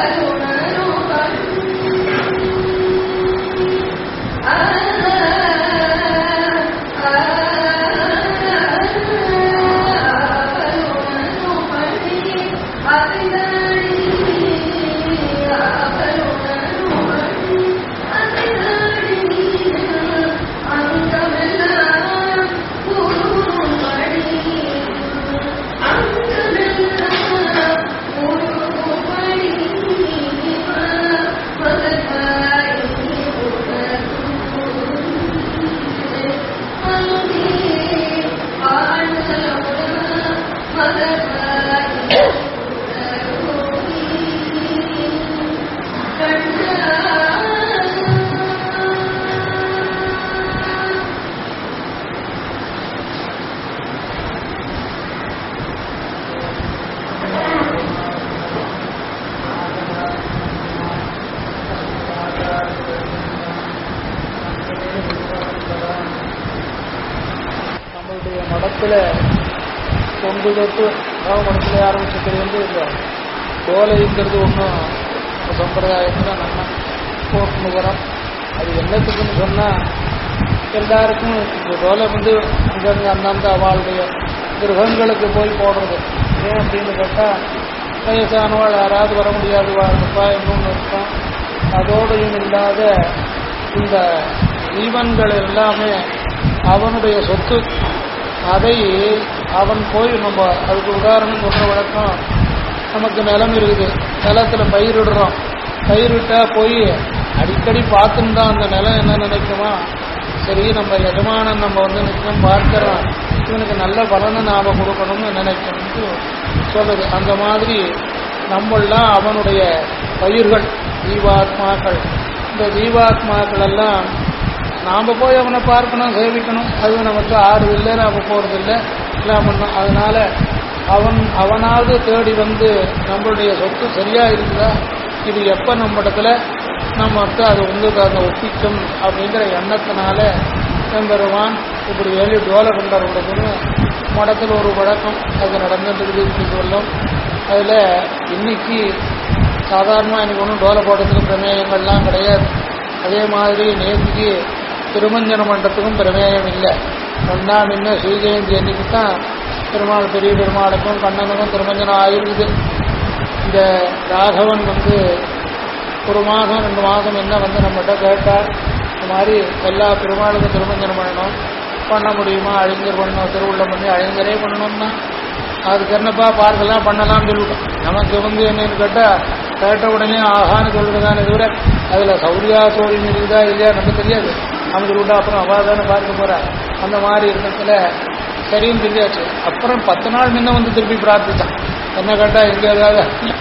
மடத்தில் தொண்டு தொட்டு மடத்தில் ஆரம்பிச்சது இந்த கோலைங்கிறது ஒன்றும் சம்பிரதாயத்தில் நம்ம போட்டுன்னு வரோம். அது என்னத்துக்குன்னு சொன்னால் எல்லாருக்கும் இந்த கோலை அங்கங்கே அந்தந்த அவளுடைய கிரகங்களுக்கு போய் போடுறது. ஏன் அப்படின்னு கேட்டால் வயசானவாள் யாராவது வர முடியாது வாழ்ப்பா இன்னொன்று இருக்கும். அதோடையும் இல்லாத இந்த ஜீவன்கள் எல்லாமே அவனுடைய சொத்து. அதை அவன் போய் நம்ம அதுக்கு உதாரணம் சொல்கிற வழக்கம், நமக்கு நிலம் இருக்குது, நிலத்தில் பயிரிடுறோம். பயிரிட்டா போய் அடிக்கடி பார்த்துன்னு தான் அந்த நிலம் என்ன நினைக்குமா, சரி நம்ம எஜமானன் நம்ம நிச்சயம் பார்க்கிறோம், இவனுக்கு நல்ல பலனை நாம் கொடுக்கணும்னு நினைக்கணும்னு சொல்லுது. அந்த மாதிரி நம்மளாம் அவனுடைய பயிர்கள், ஜீவாத்மாக்கள். இந்த ஜீவாத்மாக்கள் எல்லாம் நாம் போய் அவனை பார்க்கணும், சேவிக்கணும். அது நமக்கு ஆறுதில்லை, நாம் போகிறதில்லை, எல்லாம் பண்ணோம். அதனால் அவனாவது தேடி நம்மளுடைய சொத்து சரியாக இருக்குதா, இது எப்போ நம்மிடத்துல நம்மகிட்ட அது அதை ஒப்பிக்கும் அப்படிங்கிற எண்ணத்தினால பெருமான் இப்படி வேலி டோலை கொண்டாடுறதுன்னு மடத்தில் ஒரு வழக்கம் அது நடந்துட்டு சொல்லும். அதில் இன்னைக்கு சாதாரணமாக எனக்கு ஒன்றும் டோலை போடுறதுக்கு பிரமேயங்கள்லாம் கிடையாது. அதே மாதிரி நேற்றுக்கு திருமஞ்சன மண்டத்துக்கும் பிரமேயம் இல்லை. ஒன்றா முன்ன ஸ்ரீஜெயந்தி அன்னைக்கு தான் பெருமாள், பெரிய பெருமாளுக்கும் கண்ணனுக்கும் திருமஞ்சனம் ஆகிருக்குது. இந்த ராகவன் ஒரு மாதம் 2 மாதம் என்ன நம்மகிட்ட கேட்டார், இந்த மாதிரி எல்லா பெருமாளுக்கும் திருமஞ்சனம் பண்ண முடியுமா, அழிஞர் பண்ணணும், திருவுள்ளம் பண்ணி அழிஞரே பண்ணணும்னா அதுக்கு என்னப்பா பார்க்கலாம் பண்ணலாம்னு சொல்லிவிட்டோம். நமக்கு என்னன்னு கேட்டால் கேட்ட உடனே ஆகான்னு சொல்லுறதானே தவிர அதில் சௌரியம் இருக்குதா இல்லையா நமக்கு தெரியாது. நம்ம சொல்லிவிட்டா அப்புறம் அவள் தானே பார்க்க போகிறா. அந்த மாதிரி இருக்கிறதுல சரின்னு தெரியாச்சு. அப்புறம் 10 நாள் முன்ன திருப்பி பிரார்த்தித்தான். என்ன கேட்டால் எங்கே ஏதாவது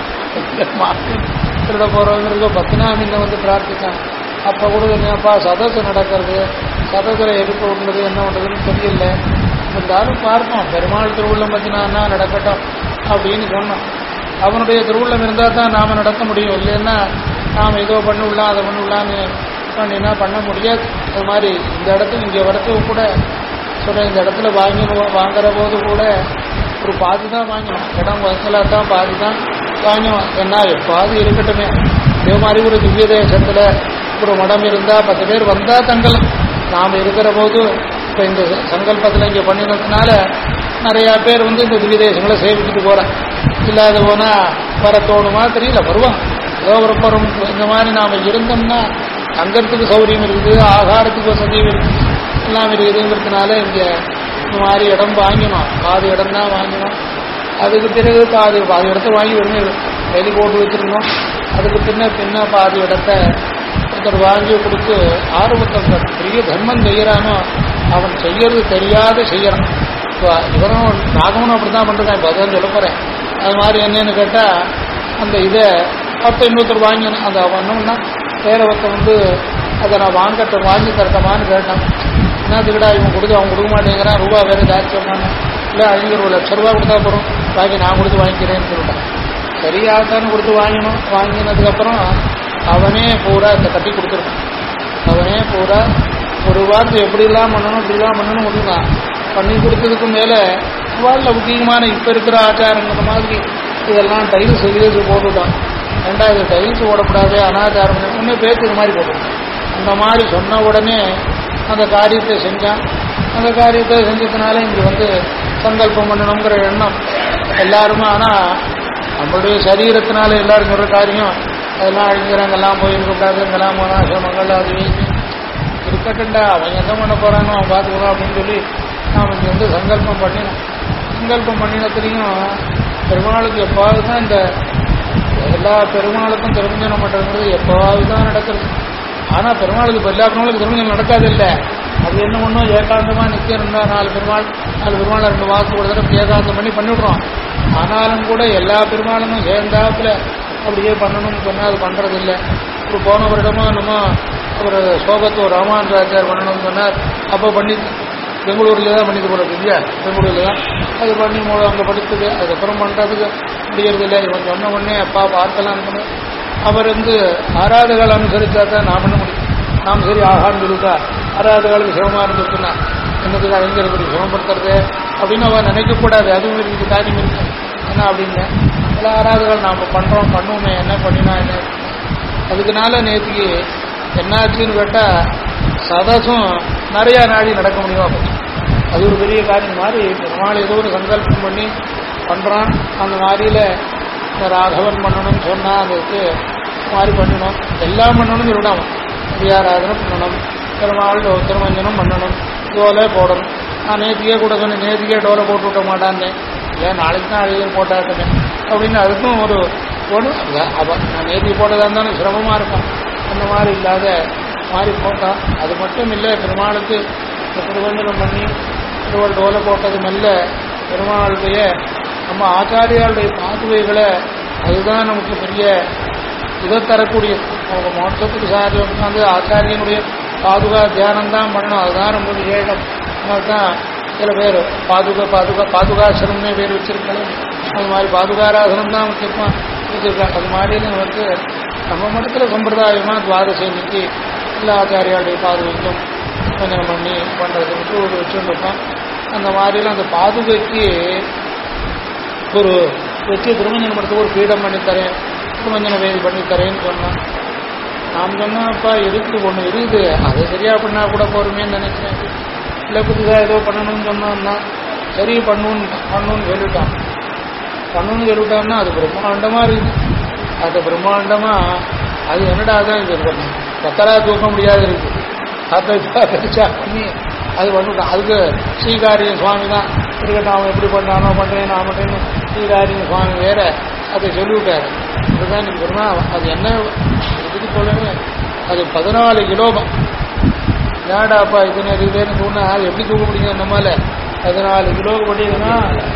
திருட போகிறவங்களுக்கு 10 நாள் முன்ன பிரார்த்தித்தான். அப்போ கூட என்னப்பா சதசு நடக்கிறது, சதத்தில் எடுக்க விடுறது என்ன பண்ணுறதுன்னு தெரியல, இருந்தாலும் பார்ப்போம், பெருமாள் திருவுள்ளம் பற்றினா நடக்கட்டும் அப்படின்னு சொன்னோம். அவனுடைய திருவுள்ளம் இருந்தால் தான் நாம் நடத்த முடியும். இல்லைன்னா நாம் ஏதோ பண்ணிவிடலாம் அதை பண்ணிவிடலான்னு பண்ணினா பண்ண முடியாது. அது மாதிரி இந்த இடத்துக்கு இங்கே வரத்துக்கு கூட சொல்கிறேன், இந்த இடத்துல வாங்குற போது கூட ஒரு பாதி தான் வாங்கணும். இடம் வசலாக தான் பாதி தான் வாங்கணும். ஏன்னா பாதி இருக்கட்டுமே. இதே மாதிரி ஒரு திவ்ய தேசத்தில் ஒரு மடம் இருந்தால் 10 பேர் வந்தால் தங்கலாம். நாம் இருக்கிற போது இப்போ இந்த சங்கல்பத்தில் இங்கே பண்ணினதுனால நிறையா பேர் இந்த திவ்ய தேசங்களை சேவிச்சுட்டு போகிறேன். இல்லாத போனால் வர தோணுமா தெரியல, வருவான் ஏதோ ஒரு இந்த மாதிரி நாம் இருந்தோம்னா தங்கறதுக்கு சௌகரியம் இருக்குது, ஆகாரத்துக்கு வசதி எல்லாம் இருக்குதுங்கிறதுனால இங்கே இந்த மாதிரி இடம் வாங்கணும். பாதி இடம் தான் வாங்கணும். அதுக்கு பிறகு பாதி இடத்த வாங்கி வெளி போட்டு வச்சுருந்தோம். அதுக்கு பின்ன பாதி இடத்த ஒருத்தர் வாங்கி கொடுத்து ஆர்வத்தை பெரிய தர்மம் செய்கிறானோ அவன் செய்யறது தெரியாத செய்யறான். இப்போ இவனும் நாகவனும் அப்படி தான் பண்ணுறான். இப்போ அதான் சொல்ல போகிறேன். அது மாதிரி என்னன்னு கேட்டால் அந்த இதை அப்போ இன்னொருத்தர் வாங்கணும். அந்த பண்ணோம்னா வேற ஒருத்தர் அதை நான் வாங்கி தரட்டமான்னு கேட்டான். என்னதுக்கிட்டா இவன் கொடுத்து அவன் கொடுக்க மாட்டேங்கிறான், ரூபா வேறு ஜாஸ்தி சொன்னாங்க. இல்லை அவங்க ஒரு ₹1,00,000 கொடுத்தா போகிறோம், பாக்கி நான் கொடுத்து வாங்கிக்கிறேன்னு சொல்லிட்டான். சரியாகத்தானு கொடுத்து வாங்கணும். வாங்கினதுக்கப்புறம் அவனே பூரா இந்த கட்டி கொடுத்துருக்கான். அவனே பூரா ஒரு வாரத்தை எப்படிலாம் பண்ணணும் இப்படிலாம் பண்ணணும் முடியுதான் பண்ணி கொடுத்ததுக்கு மேலே வாழ்ல முக்கியமான இப்போ இருக்கிற ஆச்சாரங்கிற மாதிரி இதெல்லாம் டைல்ஸ் போட்டுட்டான். ரெண்டாவது டைல்ஸ் ஓடக்கூடாது, அனாச்சாரம் இன்னும் பேச்சு இது மாதிரி போடும். அந்த மாதிரி சொன்ன உடனே அந்த காரியத்தை செஞ்சான். அந்த காரியத்தை செஞ்சதுனால இங்கே வந்து சங்கல்பம் பண்ணணுங்கிற எண்ணம் எல்லாருமே. ஆனால் நம்மளுடைய சரீரத்தினால எல்லாரும் சொல்கிற காரியம் அதெல்லாம் அழிஞ்சிறாங்கெல்லாம் போயிருக்கக்கூடாது, இங்கெல்லாம் போனால் சிரமங்கள் அது இருக்கட்டும்டா, அவன் என்ன பண்ண போகிறானோ அவன் பார்த்துக்கலாம் அப்படின்னு சொல்லி நாம் இங்கே வந்து சங்கல்பம் பண்ணினோம். சங்கல்பம் பண்ணினத்துலையும் பெருமாளுக்கு எப்பாவது தான் இந்த எல்லா பெருமாளுக்கும் திருமஞ்சனம் பண்ணுறது எப்போவாவது தான் நடக்கிறது. ஆனால் பெருமாளுக்கு இப்போ எல்லா பெருமாளுக்கு திருமஞ்சனம் நடக்காது இல்லை. அது என்ன ஒன்றும் ஏகாந்தமாக நித்தியம் இருந்தா 4 பெருமாள் 2 வாக்கு ஒரு தடவை ஏகாந்தம் பண்ணிவிடுறோம். ஆனாலும் கூட எல்லா பெருமாளும் சேர்ந்தாப்புல அப்படியே பண்ணணும்னு சொன்னால் அது பண்ணுறது இல்லை. இப்போ போன வருடமும் என்னமோ ஒரு சோகத்துவ ராமானுஜாச்சார் பண்ணணும்னு சொன்னார். அப்போ பண்ணி பெங்களூரில் தான் பண்ணிட்டு போகிறது இல்லையா, பெங்களூரில் தான் அது பண்ணி அங்கே படித்தது. அதுக்கப்புறம் பண்ணுறதுக்கு முடியறதில்லை. இவன் சொன்ன உடனே அப்பா பார்க்கலாம் இருக்கணும். அவர் வந்து ஆராதகள் அனுசரித்தா தான் நான் பண்ண முடியும். நாம் சரி ஆகான்னு சொல்லிட்டா ஆராதகளுக்கு சிரமமாக இருந்துச்சுன்னா என்னதுக்கு அறிஞர்களுக்கு சிரமப்படுத்துறது அப்படின்னு அவன் நினைக்கக்கூடாது. அதுவும் இருக்குது, காரியம் இருக்கு என்ன அப்படின்னு. எல்லா ஆராதகள் நாம் பண்ணுறோம், பண்ணுவோமே, என்ன பண்ணினா என்ன. அதுக்குனால நேற்றுக்கு என்னாச்சுன்னு கேட்டால் சதசும் நிறையா நாடி நடக்க முடியுமா போச்சு. அது ஒரு பெரிய காரியம் மாதிரி பெருமாள் ஏதோ ஒரு சங்கல்பம் பண்ணி பண்ணுறான். அந்த மாதிரியில் இந்த ராகவன் பண்ணணும்னு சொன்னால் அதுக்கு மாதிரி பண்ணணும், எல்லாம் பண்ணணும்னு சொல்லிடாம தியாராதனை பண்ணணும், பெருமாள் திருமஞ்சனம் பண்ணணும், டோலை போடணும். நான் நேற்றுக்கே கூட சொன்னேன், நேற்றுக்கே டோலை போட்டு விட்ட மாட்டான்னு, ஏன் நாளைக்கு தான் அழிவு போட்டாட்டேன் அப்படின்னு. அதுக்கும் ஒரு ஒன்றும் நான் நேற்றுக்கு போட்டதாக இருந்தாலும் சிரமமாக இருக்கும். அந்த மாதிரி இல்லாத மாதிரி போட்டான். அது மட்டும் இல்லை, பெருமாளுக்கு திருமஞ்சனம் பண்ணி திருவள் டோலை போட்டது மெல்ல பெருமாளுடைய நம்ம ஆச்சாரியாளுடைய பாதுகைகளை அதுதான் நமக்கு பெரிய இதை தரக்கூடியது. அவங்க மோட்சத்துக்கு சாரி உட்காந்து ஆச்சாரியனுடைய பாதுகா தியானம்தான் பண்ணணும். அதுதான் ரொம்ப விசேஷம். அதனால்தான் சில பேர் பாதுகாசனம்னே பேர் வச்சிருக்காங்க. அது மாதிரி பாதுகாராசனம் தான் முக்கியமாக வச்சிருக்காங்க. அது மாதிரி நமக்கு நம்ம மடத்தில் சம்பிரதாயமாக துவாதசி அன்னைக்கு எல்லா ஆச்சாரியாளுடைய பாதுகைக்கும் கொஞ்சம் பண்ணி பண்ணுறதுக்கு ஒரு வச்சுருப்போம். அந்த மாதிரிலாம் அந்த பாதுகைக்கு ஒரு வச்சு திருமஞ்சனம் படுத்த ஒரு பீடம் பண்ணித்தரேன், திருமஞ்சன வேதி பண்ணித்தரேன்னு சொன்னான். நாம் சொன்னாப்பா எதுக்கு ஒன்று இருக்குது, அதை சரியாக பண்ணால் கூட போருமேன்னு நினைக்கிறேன். இல்லை புதுசாக ஏதோ பண்ணணும்னு சொன்னோம்னா சரி பண்ணணும்னு சொல்லிட்டான். பண்ணணும்னு சொல்லிட்டான்னா அது பிரம்மாண்டமாக இருக்குது. அது பிரம்மாண்டமாக அது என்னடா தான் இது பத்தரா தூக்க முடியாது இருக்குது. பெருசா பண்ணி அது பண்ணிவிட்டான். அதுக்கு ஸ்ரீகாரியம் சுவாமி தான் இருக்கட்டும், அவன் எப்படி பண்ணானோ பண்ணுறேன் நான் மட்டும் ஸ்ரீகாரியம் சுவாமி வேற அதை சொல்லிவிட்டாரு. அதுதான் நீங்கள் சொன்னா அது என்ன இதுக்கு சொல்லவே அது 14 கிலோபம். ஏடாப்பா இதுன்னு இதுன்னு சொன்னால் அது எப்படி தூக்க முடியும் நம்மால? 14 கிலோவுக்கு பண்ணிதுன்னா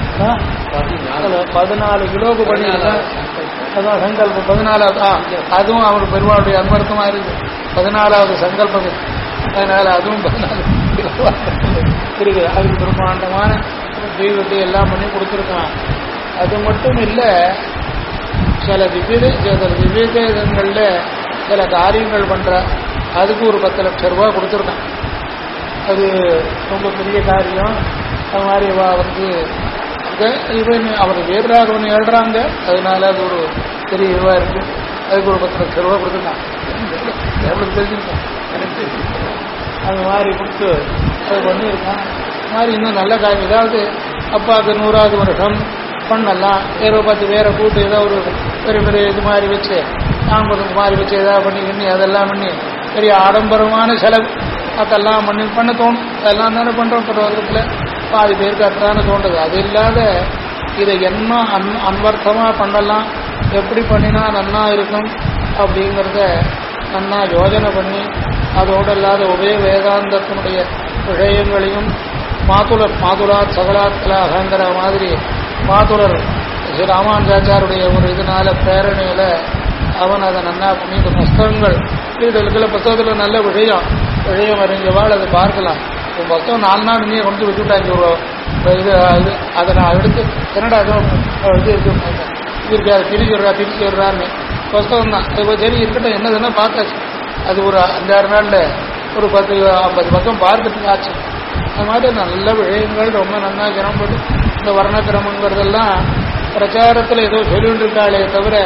14 கிலோவுக்கு பண்ணிதுன்னா அதான் சங்கல்பம் 14வது. அதுவும் அவர் பெருமாளுடைய அன்வர்த்தமாக இருக்குது. 14வது சங்கல்பம். அதனால அதுவும் 14 இருக்குது. அதுக்கு பிரம்மாண்டமான தெய்வத்தை எல்லாம் பண்ணி கொடுத்துருக்கான். அது மட்டும் இல்லை, சில திவ்யதேசங்களில் சில காரியங்கள் பண்ணுற அதுக்கு ஒரு 10 லட்சம் ரூபா கொடுத்துருக்கான். அது ரொம்ப பெரிய காரியம். அது மாதிரி வந்து இவன் அவர் வேறுராகவன் எழுறாங்க. அதனால அது ஒரு பெரிய இதுவாக இருக்குது. அதுக்கு ஒரு 10 லட்சம் ரூபா கொடுத்துருக்கான். எவ்வளோ தெரிஞ்சுருக்கான் எனக்கு. அது மாதிரி கொடுத்து அது பண்ணியிருக்கான். அது மாதிரி இன்னும் நல்ல காரியம் ஏதாவது அப்பாவுக்கு 100வது வருஷம் பண்ணலாம். வேற பார்த்து வேற கூட்டு ஏதோ ஒரு பெரிய பெரிய இது மாதிரி வச்சு தாம்பரம் மாதிரி வச்சு ஏதாவது பண்ணி அதெல்லாம் பண்ணி பெரிய ஆடம்பரமான செலவு அதெல்லாம் பண்ண தோணும். அதெல்லாம் தானே பண்ணுறோம். இப்போ வருடத்தில் பாதி பேருக்கு அதுதானே தோன்றுது. அது இல்லாத இதை என்ன அன்வர்த்தமாக பண்ணலாம், எப்படி பண்ணினா நன்னா இருக்கும் அப்படிங்கிறத நன்னா யோஜனை பண்ணி அதோடு இல்லாத உபய வேதாந்தத்தினுடைய விஷயங்களையும் மாதுளாத் சகலாத்கலாகங்கிற மாதிரி மாதுளர் ஸ்ரீ ராமானுஜாச்சாருடைய ஒரு இதனால பிரேரணையில் அவன் அதை நன்னா பண்ணி இந்த புஸ்தகங்கள் வீடுகளுக்குள்ள புஸ்தகத்தில் நல்ல விஷயம் அறிஞ்சவாள் அதை பார்க்கலாம். இப்போ புஸ்தகம் 4 நாள் இன்னையே கொண்டு விட்டுவிட்டாங்க. ஒரு இது அதை நான் எடுத்து கன்னடா இது இருக்கு அதை திருச்சி விடுறாருன்னு புஸ்தகம் தான். இப்போ சரி இருக்கட்டும் என்னதுன்னா பார்த்தாச்சு. அது ஒரு 5-6 நாளில் ஒரு 10-50 பக்கம் பார்க்கறதுக்கு ஆச்சு. அது மாதிரி நல்ல விஷயங்கள் ரொம்ப நல்லா கிரமப்பட்டு இந்த வர்ணக்கிரமங்கிறதெல்லாம் பிரச்சாரத்தில் ஏதோ சொல்லிட்டு இருக்காளே தவிர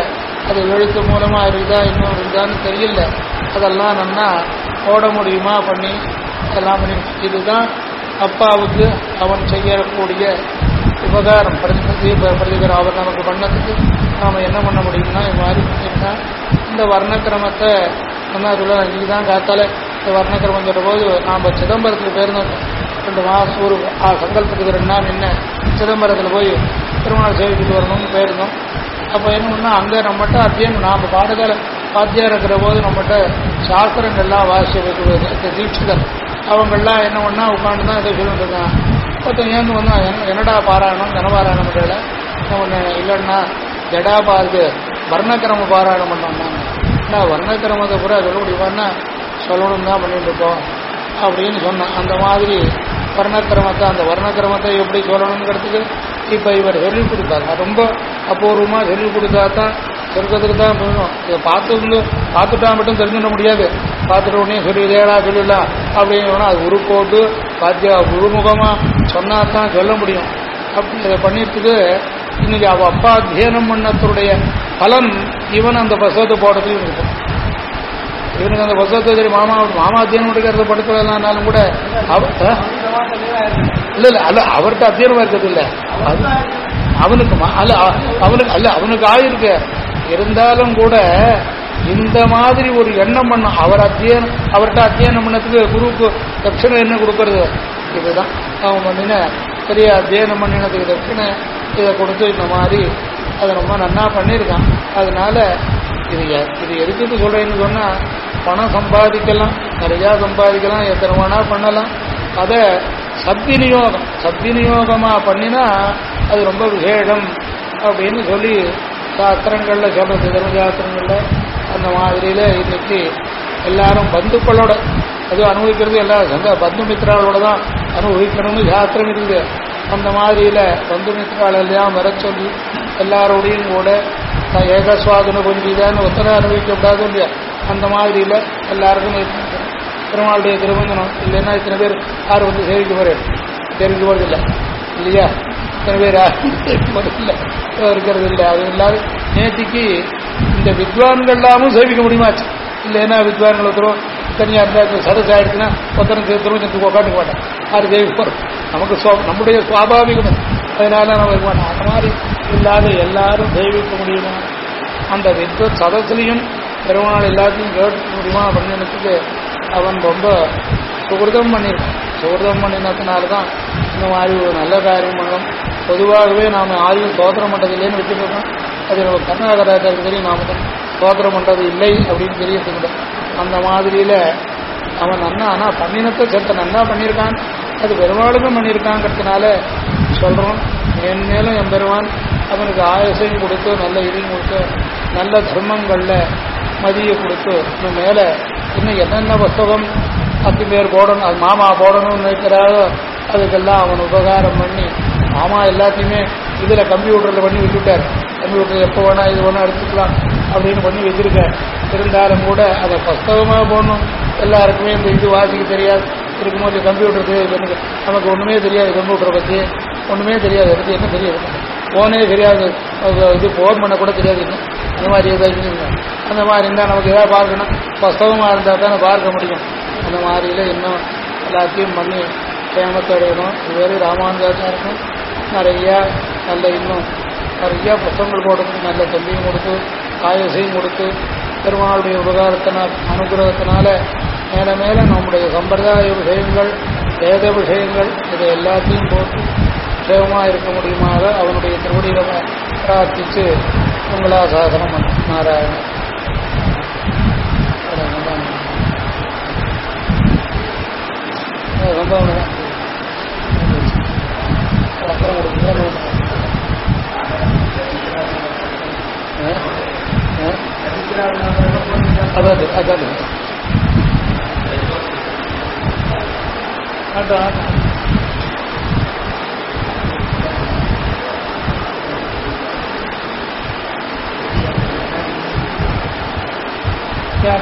அது எழுத்து மூலமாக இருக்குதா இன்னும் இருக்குதான்னு தெரியல. அதெல்லாம் நல்லா ஓட முடியுமா பண்ணி அதெல்லாம் பண்ணி இதுதான் அப்பாவுக்கு அவன் செய்யக்கூடிய உபகாரம். பிரதிகரம் அவர் நமக்கு பண்ணதுக்கு நாம் என்ன பண்ண முடியும்னா இது மாதிரி பண்ணியிருந்தா இந்த வர்ணக்கிரமத்தை என்ன சொல்ல இன்னைக்கு தான் காத்தால இந்த வர்ணக்கிரமம் சொல்கிற போது நாம் சிதம்பரத்துக்கு போயிருந்தோம். 2 மாதம் ஒரு சங்கல்பத்துக்கு 2 நாள் என்ன சிதம்பரத்தில் போய் பெருமாள் சேவிக்கிட்டு வரணும்னு போயிருந்தோம். அப்போ என்ன பண்ணால் அங்கே நம்மகிட்ட அத்தியம் நாம் பாடகால பாத்தியாக இருக்கிற போது நம்மகிட்ட சாஸ்திரங்கள்லாம் வாசி வைக்கிறது தீட்சிதர் அவங்கெல்லாம் என்ன பண்ணால் உட்காந்து தான் இதை சொல்லிட்டு இருக்காங்க. ஒருத்தன் ஏந்து வந்தா என்னடா பாராயணம் தனபாராயணம் பண்ணுறல ஒன்று இல்லைன்னா ஜடா பார்த்து வர்ணக்கிரம பாராயணம் பண்ணோம்னா நான் வர்ணக்கிரமத்தை பூரா சொல்ல முடியுமான்னா சொல்லணும் தான் பண்ணிட்டு இருக்கோம் அப்படின்னு சொன்னான். அந்த மாதிரி வர்ணக்கிரமத்தை அந்த வர்ணக்கிரமத்தை எப்படி சொல்லணுங்கிறதுக்கு இப்போ இவர் சொல்லிக் கொடுத்தாரு. ரொம்ப அபூர்வமாக சொல்லிக் கொடுத்தா தான் சொர்க்கத்துக்கு தான் போகணும். இதை பார்த்துட்டா மட்டும் தெரிஞ்சுட முடியாது. பார்த்துட்டு உடனே சொல்லிடா சொல்லிடலாம் அப்படின்னு சொன்னால் அது உருப்போட்டு பாத்தியா உருமுகமாக சொன்னா தான் சொல்ல முடியும். அப்படி இதை பண்ணிட்டுக்கு இன்னைக்கு அவள் அப்பா அத்தியனம் பண்ணத்துடைய பலன் இவன் அந்த புஸ்தகத்தை போடுறதுக்கு இருக்கும். இவனுக்கு அந்த புஸ்தகத்தை சரி மாமா அத்தியனம் எடுக்கிறது படுத்துறதுனாலும் கூட இல்லை இல்லை அல்ல அவர்கிட்ட அத்தியனமாக இருக்கிறது இல்லை அது அவனுக்கு அவனுக்கு ஆயிருக்கு. இருந்தாலும் கூட இந்த மாதிரி ஒரு எண்ணம் பண்ணும். அவர்கிட்ட அத்தியனம் பண்ணதுக்கு குருவுக்கு தட்சிணை என்ன கொடுக்கறது இதுதான் அவன் பண்ணின பெரிய அத்தியனம் பண்ணினதுக்கு தட்சிணை இதை கொடுத்து இந்த மாதிரி அதை ரொம்ப நன்னா பண்ணியிருக்கான். அதனால இது எதுக்கு சொல்றேன்னு சொன்னா பணம் சம்பாதிக்கலாம், நிறையா சம்பாதிக்கலாம், எத்தனை வேணா பண்ணலாம். அதை சத்விநியோகமாக பண்ணினா அது ரொம்ப விசேஷம் அப்படின்னு சொல்லி சாஸ்திரங்கள்ல சொல்றது. தர்மசாஸ்திரங்கள்ல அந்த மாதிரியில இன்னைக்கு எல்லாரும் பந்துக்களோட அதுவும் அனுபவிக்கிறது எல்லா பந்து மித்திராளோட தான் அனுபவிக்கணும்னு சாஸ்திரம் இருக்குது. அந்த மாதிரியில பந்து மித்திராளெல்லாம் வர சொல்லி எல்லாரோடையும் கூட ஏகஸ்வாதன பொஞ்சிதான்னு ஒத்தனை அனுபவிக்கப்படாது இல்லையா. அந்த மாதிரியில எல்லாருக்கும் பெருமாளுடைய திருமந்தனம் இல்லைன்னா இத்தனை பேர் யாரும் வந்து சேவிக்க போறேன் தெரிவிக்க போறதில்லை இல்லையா. இத்தனை பேர் யாரும் சேவிக்க போறதில்லை இருக்கிறது இல்லை. அது எல்லாரும் நேற்றுக்கு இந்த வித்வான்கள்லாமும் சேவிக்க முடியுமாச்சு. இல்லைன்னா வித்வான்கள் ஒருத்தரும் தனியாக இருந்தால் சதஸ் ஆயிடுச்சுன்னா ஒருத்தனுக்கு திருமணத்துக்கு உட்காந்துக்க மாட்டேன் யாரும் சேவிக்க போகிறோம். நமக்கு நம்முடைய சுவாபாவிகம் அதனால நம்ம இருக்க மாட்டோம். அந்த மாதிரி இல்லாத எல்லாரும் சேவிக்க முடியுமா அந்த வித்வத் சதஸ்லையும் பெருமாள் எல்லாத்தையும் கேட்க முடியுமா பண்ணினதுக்கு அவன் ரொம்ப சுகிருதம் பண்ணியிருக்கான். சுகிருதம் பண்ணினதுனால்தான் இந்த மாதிரி ஒரு நல்ல காரியம் பண்ணணும். பொதுவாகவே நாம் ஆதியும் சோதனம் பண்ணுறதில்லைன்னு வச்சுருக்கோம். அது நம்ம கர்நாடகராஜருக்கு தெரியும், நாம தான் சோதனம் பண்ணுறது இல்லை அப்படின்னு தெரியறதுக்கு. அந்த மாதிரியில் அவன் நன்னா ஆனால் பண்ணினத்தை சேர்த்த நன்னா பண்ணியிருக்கான். அது பெருமாளுக்கும் பண்ணியிருக்காங்கிறதுனால சொல்கிறோம். மேன்மேலும் என் பெருமான் அவனுக்கு ஆயுசையும் கொடுத்து நல்ல இதையும் கொடுத்து நல்ல தர்மங்களில் மதியை கொடுத்து இன்னும் மேலே இன்னும் என்னென்ன புஸ்தகம் அத்தி பேர் போடணும் அது மாமா போடணும்னு நினைக்கிறாரோ அதுக்கெல்லாம் அவன் உபகாரம் பண்ணி மாமா எல்லாத்தையுமே இதில் கம்ப்யூட்டரில் பண்ணி வச்சுட்டார். கம்ப்யூட்டர் எப்போ வேணா இது வேணா எடுத்துக்கலாம் அப்படின்னு பண்ணி வச்சிருக்கார். இருந்தாலும் கூட அதை புஸ்தகமாக போடணும். எல்லாருக்குமே இந்த இது வாசிக்க தெரியாது இருக்கும்போது கம்ப்யூட்டர் நமக்கு ஒன்றுமே தெரியாது. கம்ப்யூட்டரை பற்றி ஒன்றுமே தெரியாது. அதை பற்றி என்ன தெரியாது, ஃபோனே தெரியாது, இது ஃபோன் பண்ண கூட தெரியாது. அந்த மாதிரி ஏதாவது அந்த மாதிரி இருந்தால் நமக்கு எதாவது பார்க்கணும் புஸ்தகமாக இருந்தால் தானே பார்க்க முடியும். அந்த மாதிரியில் இன்னும் எல்லாத்தையும் பண்ணி கேமத்தடையணும். இதுவரை ராமானுஜாச்சாருக்கும் நிறையா நல்ல இன்னும் நிறையா புத்தகங்கள் போடுறதுக்கு நல்ல கல்வியும் கொடுத்து ஆயுசையும் கொடுத்து பெருமாளுடைய உபகாரத்தினால் அனுகிரகத்தினால மேலே மேலே நம்முடைய சம்பிரதாய விஷயங்கள் வேத விஷயங்கள் இதை எல்லாத்தையும் போட்டு சேவமாக இருக்க முடியுமாக அவனுடைய திருவடிகளை பிரார்த்தித்து மங்களாசாசனம் நாராயணன். சம்பவம் அப்புறம் கொடுக்குங்க. அதாவது அதான் ஆட்டம் क्या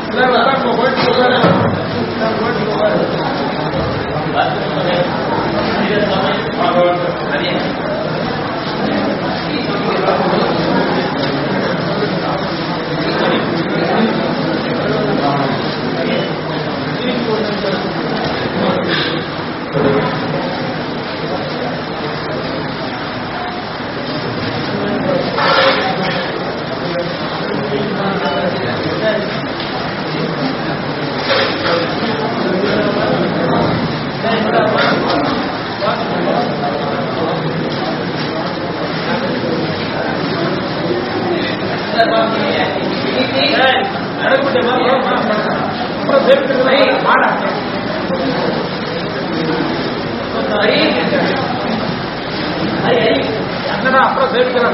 அப்புறம் சேர்க்கிறேன்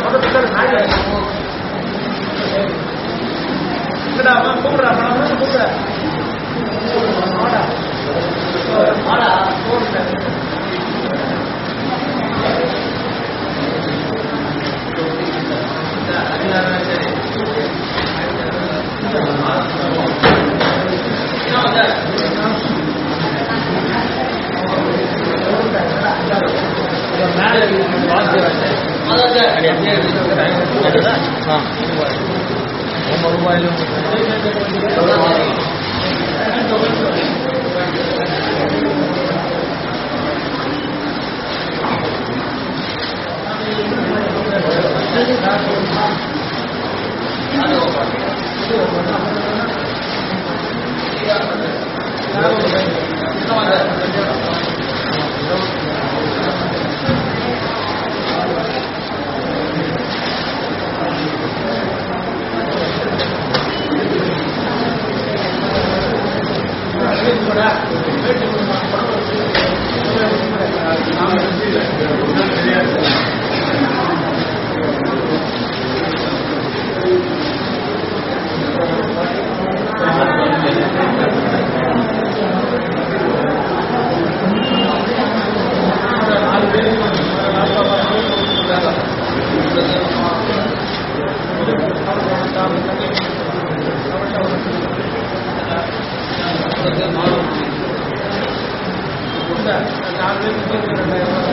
கூப்பிடுறேன் கூப்பிடுறேன் நாலு பேர்